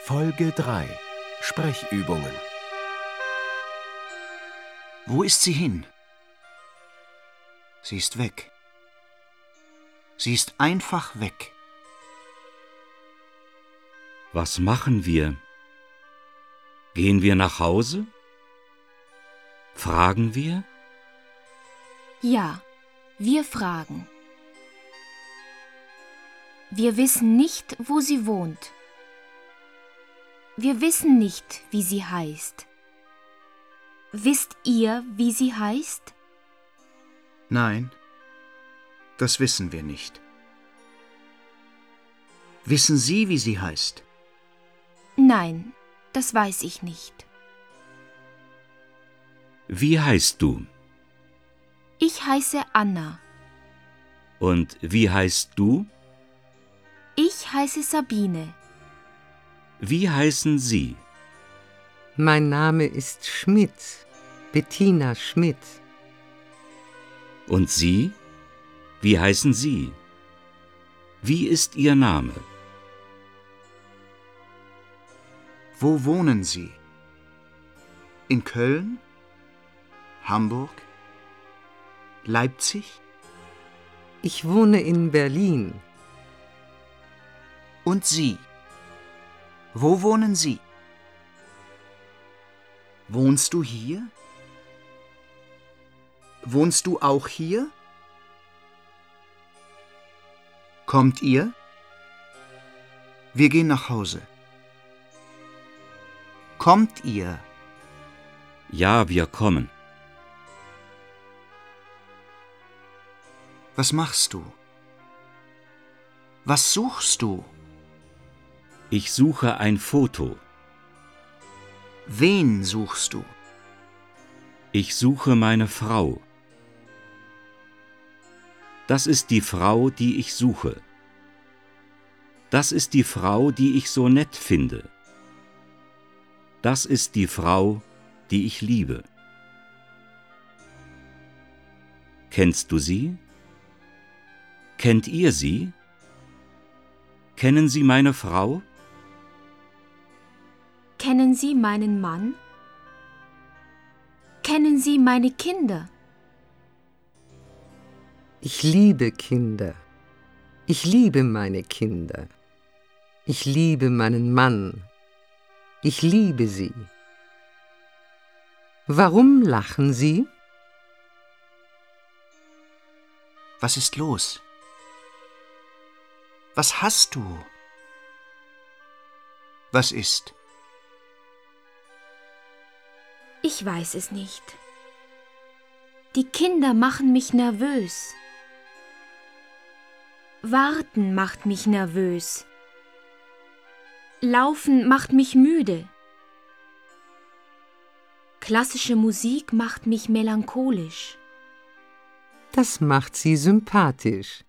Folge 3: Sprechübungen. Wo ist sie hin? Sie ist weg. Sie ist einfach weg. Was machen wir? Gehen wir nach Hause? Fragen wir? Ja, wir fragen. Wir wissen nicht, wo sie wohnt. Wir wissen nicht, wie sie heißt. Wisst ihr, wie sie heißt? Nein, das wissen wir nicht. Wissen Sie, wie sie heißt? Nein, das weiß ich nicht. Wie heißt du? Ich heiße Anna. Und wie heißt du? Ich heiße Sabine. Wie heißen Sie? Mein Name ist Schmidt, Bettina Schmidt. Und Sie? Wie heißen Sie? Wie ist Ihr Name? Wo wohnen Sie? In Köln? Hamburg? Leipzig? Ich wohne in Berlin. Und Sie? Wo wohnen Sie? Wohnst du hier? Wohnst du auch hier? Kommt ihr? Wir gehen nach Hause. Kommt ihr? Ja, wir kommen. Was machst du? Was suchst du? Ich suche ein Foto. Wen suchst du? Ich suche meine Frau. Das ist die Frau, die ich suche. Das ist die Frau, die ich so nett finde. Das ist die Frau, die ich liebe. Kennst du sie? Kennt ihr sie? Kennen Sie meine Frau? Kennen Sie meinen Mann? Kennen Sie meine Kinder? Ich liebe Kinder. Ich liebe meine Kinder. Ich liebe meinen Mann. Ich liebe sie. Warum lachen Sie? Was ist los? Was hast du? Was ist? Ich weiß es nicht. Die Kinder machen mich nervös. Warten macht mich nervös. Laufen macht mich müde. Klassische Musik macht mich melancholisch. Das macht Sie sympathisch.